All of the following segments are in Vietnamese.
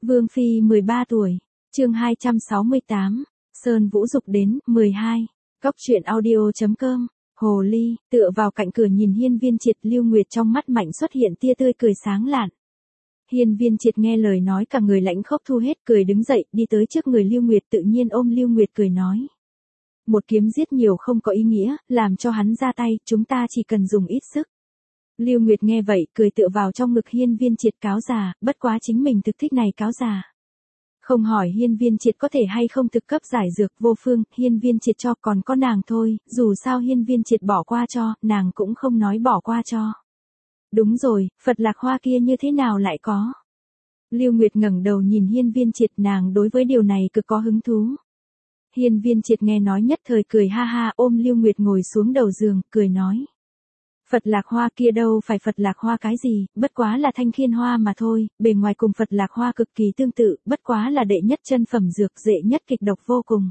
Vương Phi 13 tuổi, chương 268, Sơn Vũ Dục đến, 12, Cóc truyện audio.com, Hồ Ly, tựa vào cạnh cửa nhìn Hiên Viên Triệt, Lưu Nguyệt trong mắt Mạnh xuất hiện tia tươi cười sáng lạn. Hiên Viên Triệt nghe lời nói cả người lãnh khốc thu hết, cười đứng dậy, đi tới trước người Lưu Nguyệt tự nhiên ôm Lưu Nguyệt cười nói. Một kiếm giết nhiều không có ý nghĩa, làm cho hắn ra tay, chúng ta chỉ cần dùng ít sức. Lưu Nguyệt nghe vậy, cười tựa vào trong ngực Hiên Viên Triệt cáo già, bất quá chính mình thực thích này cáo già. Không hỏi Hiên Viên Triệt có thể hay không thực cấp giải dược vô phương, Hiên Viên Triệt cho còn có nàng thôi, dù sao Hiên Viên Triệt bỏ qua cho, nàng cũng không nói bỏ qua cho. Đúng rồi, Phật Lạc Hoa kia như thế nào lại có? Lưu Nguyệt ngẩng đầu nhìn Hiên Viên Triệt, nàng đối với điều này cực có hứng thú. Hiên Viên Triệt nghe nói nhất thời cười ha ha, ôm Lưu Nguyệt ngồi xuống đầu giường, cười nói. Phật Lạc Hoa kia đâu phải Phật Lạc Hoa cái gì, bất quá là thanh khiên hoa mà thôi, bề ngoài cùng Phật Lạc Hoa cực kỳ tương tự, bất quá là đệ nhất chân phẩm dược, dễ nhất kịch độc vô cùng.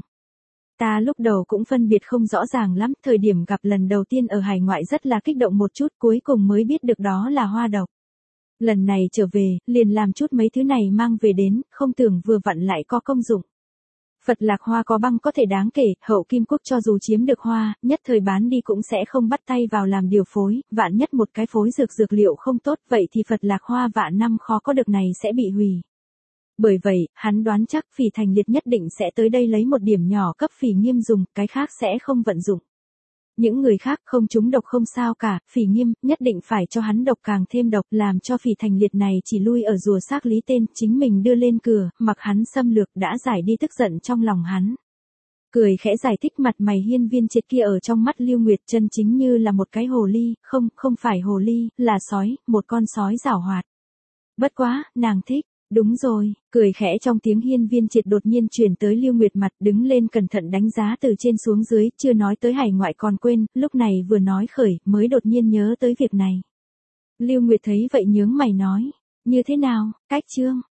Ta lúc đầu cũng phân biệt không rõ ràng lắm, thời điểm gặp lần đầu tiên ở hải ngoại rất là kích động một chút, cuối cùng mới biết được đó là hoa độc. Lần này trở về, liền làm chút mấy thứ này mang về đến, không tưởng vừa vặn lại có công dụng. Phật Lạc Hoa có băng có thể đáng kể, Hậu Kim Quốc cho dù chiếm được hoa, nhất thời bán đi cũng sẽ không bắt tay vào làm điều phối, vạn nhất một cái phối dược liệu không tốt, vậy thì Phật Lạc Hoa vạn năm khó có được này sẽ bị hủy. Bởi vậy, hắn đoán chắc Phỉ Thành Liệt nhất định sẽ tới đây lấy một điểm nhỏ cấp Phỉ Nghiêm dùng, cái khác sẽ không vận dụng. Những người khác không trúng độc không sao cả, Phỉ Nghiêm nhất định phải cho hắn độc càng thêm độc, làm cho Phỉ Thành Liệt này chỉ lui ở rùa xác lý tên, chính mình đưa lên cửa, mặc hắn xâm lược đã giải đi tức giận trong lòng hắn. Cười khẽ giải thích, mặt mày Hiên Viên Triệt kia ở trong mắt Lưu Nguyệt chân chính như là một cái hồ ly, không phải hồ ly, là sói, một con sói giảo hoạt. Bất quá, nàng thích. Đúng rồi, cười khẽ trong tiếng Hiên Viên Triệt đột nhiên chuyển tới Lưu Nguyệt mặt, đứng lên cẩn thận đánh giá từ trên xuống dưới, chưa nói tới hải ngoại còn quên, lúc này vừa nói khởi, mới đột nhiên nhớ tới việc này. Lưu Nguyệt thấy vậy nhướng mày nói, như thế nào, cách chương,